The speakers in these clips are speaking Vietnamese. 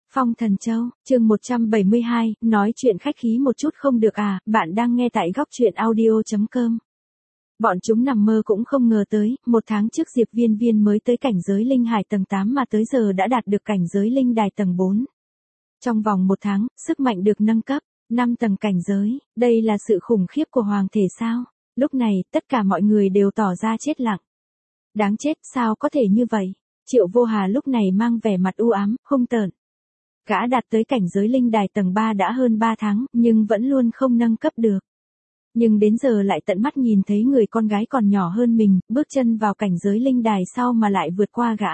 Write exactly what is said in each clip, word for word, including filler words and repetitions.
Phong Thần Châu, chương một trăm bảy mươi hai, nói chuyện khách khí một chút không được à, bạn đang nghe tại góc truyện audio chấm com. Bọn chúng nằm mơ cũng không ngờ tới, một tháng trước Diệp Viên Viên mới tới cảnh giới linh hải tầng tám mà tới giờ đã đạt được cảnh giới linh đài tầng bốn. Trong vòng một tháng, sức mạnh được nâng cấp, năm tầng cảnh giới, đây là sự khủng khiếp của hoàng thể sao? Lúc này, tất cả mọi người đều tỏ ra chết lặng. Đáng chết, sao có thể như vậy? Triệu Vô Hà lúc này mang vẻ mặt u ám, hung tợn. Gã đạt tới cảnh giới linh đài tầng ba đã hơn ba tháng, nhưng vẫn luôn không nâng cấp được. Nhưng đến giờ lại tận mắt nhìn thấy người con gái còn nhỏ hơn mình, bước chân vào cảnh giới linh đài sau mà lại vượt qua gã.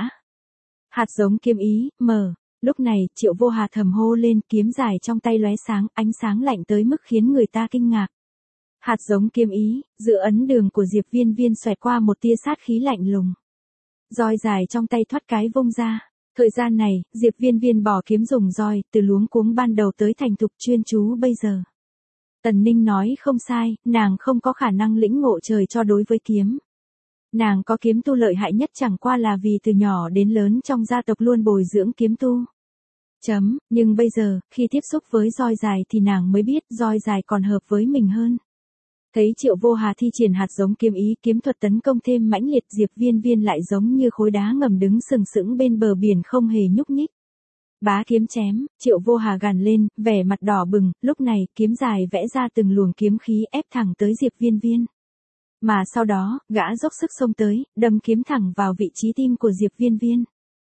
Hạt giống kiếm ý, mở. Lúc này, Triệu Vô Hà thầm hô lên, kiếm dài trong tay lóe sáng, ánh sáng lạnh tới mức khiến người ta kinh ngạc. Hạt giống kiếm ý, giữa ấn đường của Diệp Viên Viên xoẹt qua một tia sát khí lạnh lùng. Roi dài trong tay thoát cái vung ra. Thời gian này, Diệp Viên Viên bỏ kiếm dùng roi, từ luống cuống ban đầu tới thành thục chuyên chú bây giờ. Tần Ninh nói không sai, nàng không có khả năng lĩnh ngộ trời cho đối với kiếm. Nàng có kiếm tu lợi hại nhất chẳng qua là vì từ nhỏ đến lớn trong gia tộc luôn bồi dưỡng kiếm tu. Chấm, nhưng bây giờ, khi tiếp xúc với roi dài thì nàng mới biết roi dài còn hợp với mình hơn. Thấy Triệu Vô Hà thi triển hạt giống kiếm ý, kiếm thuật tấn công thêm mãnh liệt, Diệp Viên Viên lại giống như khối đá ngầm đứng sừng sững bên bờ biển không hề nhúc nhích. Bá kiếm chém, Triệu Vô Hà gằn lên, vẻ mặt đỏ bừng, lúc này, kiếm dài vẽ ra từng luồng kiếm khí ép thẳng tới Diệp Viên Viên. Mà sau đó, gã dốc sức xông tới, đâm kiếm thẳng vào vị trí tim của Diệp Viên Viên.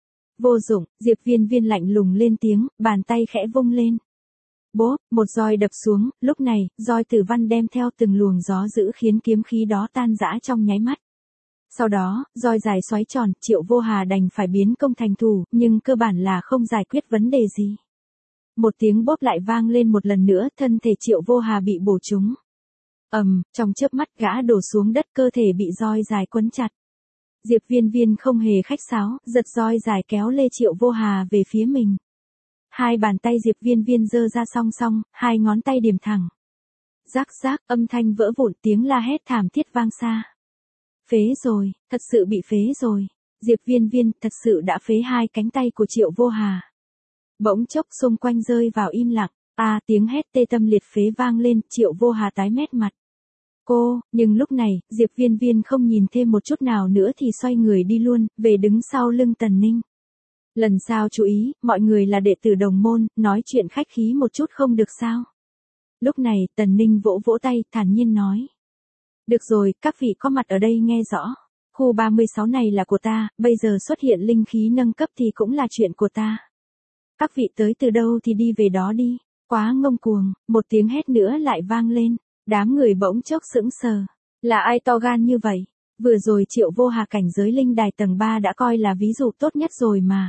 Vô dụng, Diệp Viên Viên lạnh lùng lên tiếng, bàn tay khẽ vung lên. Bốp, một roi đập xuống, lúc này, roi tử văn đem theo từng luồng gió dữ khiến kiếm khí đó tan rã trong nháy mắt. Sau đó, roi dài xoáy tròn, Triệu Vô Hà đành phải biến công thành thủ, nhưng cơ bản là không giải quyết vấn đề gì. Một tiếng bốp lại vang lên một lần nữa, thân thể Triệu Vô Hà bị bổ trúng. Ầm, um, trong chớp mắt gã đổ xuống đất, cơ thể bị roi dài quấn chặt. Diệp Viên Viên không hề khách sáo, giật roi dài kéo lê Triệu Vô Hà về phía mình. Hai bàn tay Diệp Viên Viên giơ ra song song, hai ngón tay điểm thẳng. Rắc rắc, âm thanh vỡ vụn, tiếng la hét thảm thiết vang xa. Phế rồi, thật sự bị phế rồi. Diệp Viên Viên thật sự đã phế hai cánh tay của Triệu Vô Hà. Bỗng chốc xung quanh rơi vào im lặng, à tiếng hét tê tâm liệt phế vang lên, Triệu Vô Hà tái mét mặt. Cô, nhưng lúc này, Diệp Viên Viên không nhìn thêm một chút nào nữa thì xoay người đi luôn, về đứng sau lưng Tần Ninh. Lần sau chú ý, mọi người là đệ tử đồng môn, nói chuyện khách khí một chút không được sao. Lúc này, Tần Ninh vỗ vỗ tay, thản nhiên nói. Được rồi, các vị có mặt ở đây nghe rõ. Khu ba mươi sáu này là của ta, bây giờ xuất hiện linh khí nâng cấp thì cũng là chuyện của ta. Các vị tới từ đâu thì đi về đó đi. Quá ngông cuồng, một tiếng hét nữa lại vang lên. Đám người bỗng chốc sững sờ. Là ai to gan như vậy? Vừa rồi Triệu Vô Hà cảnh giới linh đài tầng ba đã coi là ví dụ tốt nhất rồi mà.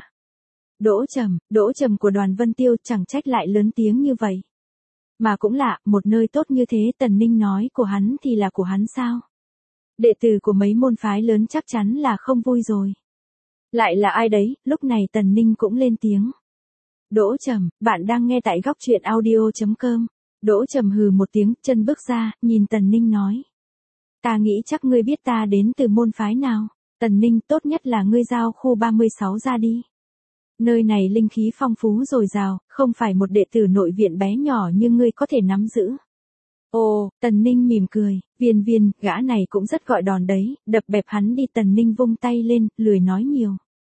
Đỗ Trầm, Đỗ Trầm của Đoàn Vân Tiêu chẳng trách lại lớn tiếng như vậy. Mà cũng lạ, một nơi tốt như thế Tần Ninh nói của hắn thì là của hắn sao? Đệ tử của mấy môn phái lớn chắc chắn là không vui rồi. Lại là ai đấy, lúc này Tần Ninh cũng lên tiếng. Đỗ Trầm, bạn đang nghe tại góc truyện audio chấm com. Đỗ Trầm hừ một tiếng, chân bước ra, nhìn Tần Ninh nói. Ta nghĩ chắc ngươi biết ta đến từ môn phái nào. Tần Ninh, tốt nhất là ngươi giao khu ba mươi sáu ra đi. Nơi này linh khí phong phú dồi dào, không phải một đệ tử nội viện bé nhỏ như ngươi có thể nắm giữ. Ồ, Tần Ninh mỉm cười, Viên Viên, gã này cũng rất gọi đòn đấy, đập bẹp hắn đi. Tần Ninh vung tay lên, lười nói nhiều.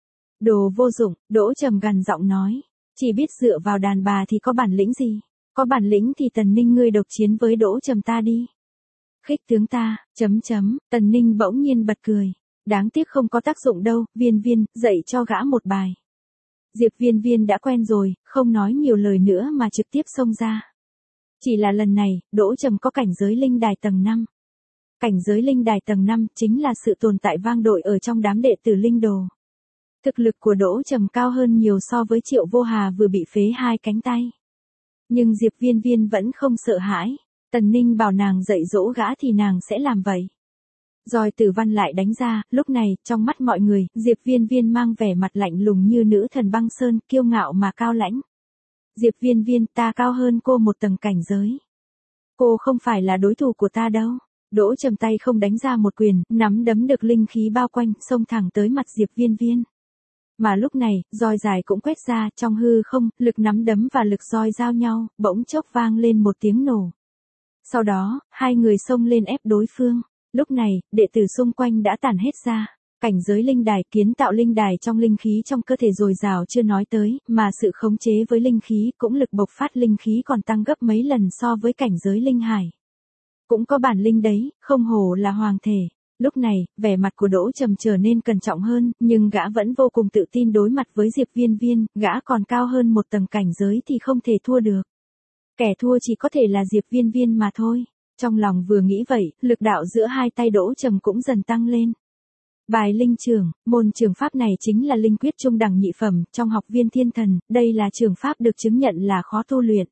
Đồ vô dụng, Đỗ Trầm gằn giọng nói, chỉ biết dựa vào đàn bà thì có bản lĩnh gì? Có bản lĩnh thì Tần Ninh ngươi độc chiến với Đỗ Trầm ta đi. Khích tướng ta, chấm chấm, Tần Ninh bỗng nhiên bật cười. Đáng tiếc không có tác dụng đâu, Viên Viên, dạy cho gã một bài. Diệp Viên Viên đã quen rồi, không nói nhiều lời nữa mà trực tiếp xông ra. Chỉ là lần này, Đỗ Trầm có cảnh giới linh đài tầng năm. Cảnh giới linh đài tầng năm chính là sự tồn tại vang dội ở trong đám đệ tử linh đồ. Thực lực của Đỗ Trầm cao hơn nhiều so với Triệu Vô Hà vừa bị phế hai cánh tay. Nhưng Diệp Viên Viên vẫn không sợ hãi. Tần Ninh bảo nàng dạy dỗ gã thì nàng sẽ làm vậy. Roi tử văn lại đánh ra, lúc này, trong mắt mọi người, Diệp Viên Viên mang vẻ mặt lạnh lùng như nữ thần băng sơn, kiêu ngạo mà cao lãnh. Diệp Viên Viên, ta cao hơn cô một tầng cảnh giới. Cô không phải là đối thủ của ta đâu. Đỗ Trầm tay không đánh ra một quyền, nắm đấm được linh khí bao quanh, xông thẳng tới mặt Diệp Viên Viên. Mà lúc này, roi dài cũng quét ra, trong hư không, lực nắm đấm và lực roi giao nhau, bỗng chốc vang lên một tiếng nổ. Sau đó, hai người xông lên ép đối phương. Lúc này, đệ tử xung quanh đã tản hết ra. Cảnh giới linh đài, kiến tạo linh đài trong linh khí trong cơ thể dồi dào chưa nói tới, mà sự khống chế với linh khí cũng lực bộc phát linh khí còn tăng gấp mấy lần so với cảnh giới linh hải. Cũng có bản linh đấy, không hổ là hoàng thể. Lúc này, vẻ mặt của Đỗ Trầm trở nên cẩn trọng hơn, nhưng gã vẫn vô cùng tự tin đối mặt với Diệp Viên Viên, gã còn cao hơn một tầng cảnh giới thì không thể thua được. Kẻ thua chỉ có thể là Diệp Viên Viên mà thôi. Trong lòng vừa nghĩ vậy, lực đạo giữa hai tay Đỗ Trầm cũng dần tăng lên. Bài linh trường, môn trường pháp này chính là linh quyết trung đẳng nhị phẩm, trong học viên thiên thần, đây là trường pháp được chứng nhận là khó tu luyện.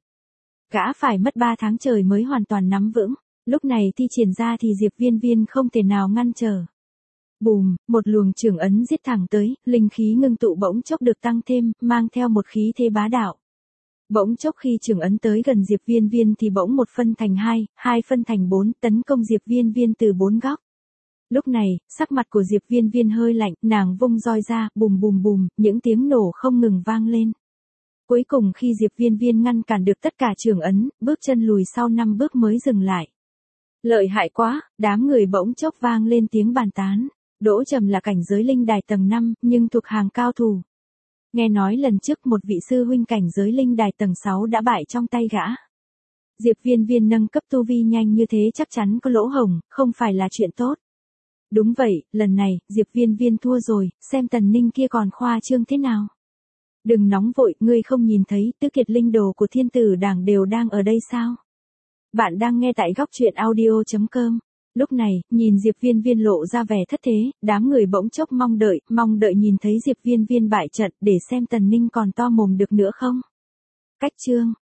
Gã phải mất ba tháng trời mới hoàn toàn nắm vững, lúc này thi triển ra thì Diệp Viên Viên không thể nào ngăn trở. Bùm, một luồng trường ấn giết thẳng tới, linh khí ngưng tụ bỗng chốc được tăng thêm, mang theo một khí thế bá đạo. Bỗng chốc khi trường ấn tới gần Diệp Viên Viên thì bỗng một phân thành hai, hai phân thành bốn, tấn công Diệp Viên Viên từ bốn góc. Lúc này, sắc mặt của Diệp Viên Viên hơi lạnh, nàng vung roi ra, bùm bùm bùm, những tiếng nổ không ngừng vang lên. Cuối cùng khi Diệp Viên Viên ngăn cản được tất cả trường ấn, bước chân lùi sau năm bước mới dừng lại. Lợi hại quá, đám người bỗng chốc vang lên tiếng bàn tán. Đỗ Trầm là cảnh giới linh đài tầng năm, nhưng thuộc hàng cao thủ. Nghe nói lần trước một vị sư huynh cảnh giới linh đài tầng sáu đã bại trong tay gã. Diệp Viên Viên nâng cấp tu vi nhanh như thế chắc chắn có lỗ hổng, không phải là chuyện tốt. Đúng vậy, lần này, Diệp Viên Viên thua rồi, xem Tần Ninh kia còn khoa trương thế nào. Đừng nóng vội, ngươi không nhìn thấy tứ kiệt linh đồ của thiên tử đảng đều đang ở đây sao? Bạn đang nghe tại góc truyện audio chấm com. Lúc này, nhìn Diệp Viên Viên lộ ra vẻ thất thế, đám người bỗng chốc mong đợi, mong đợi nhìn thấy Diệp Viên Viên bại trận để xem Tần Ninh còn to mồm được nữa không. Cách chương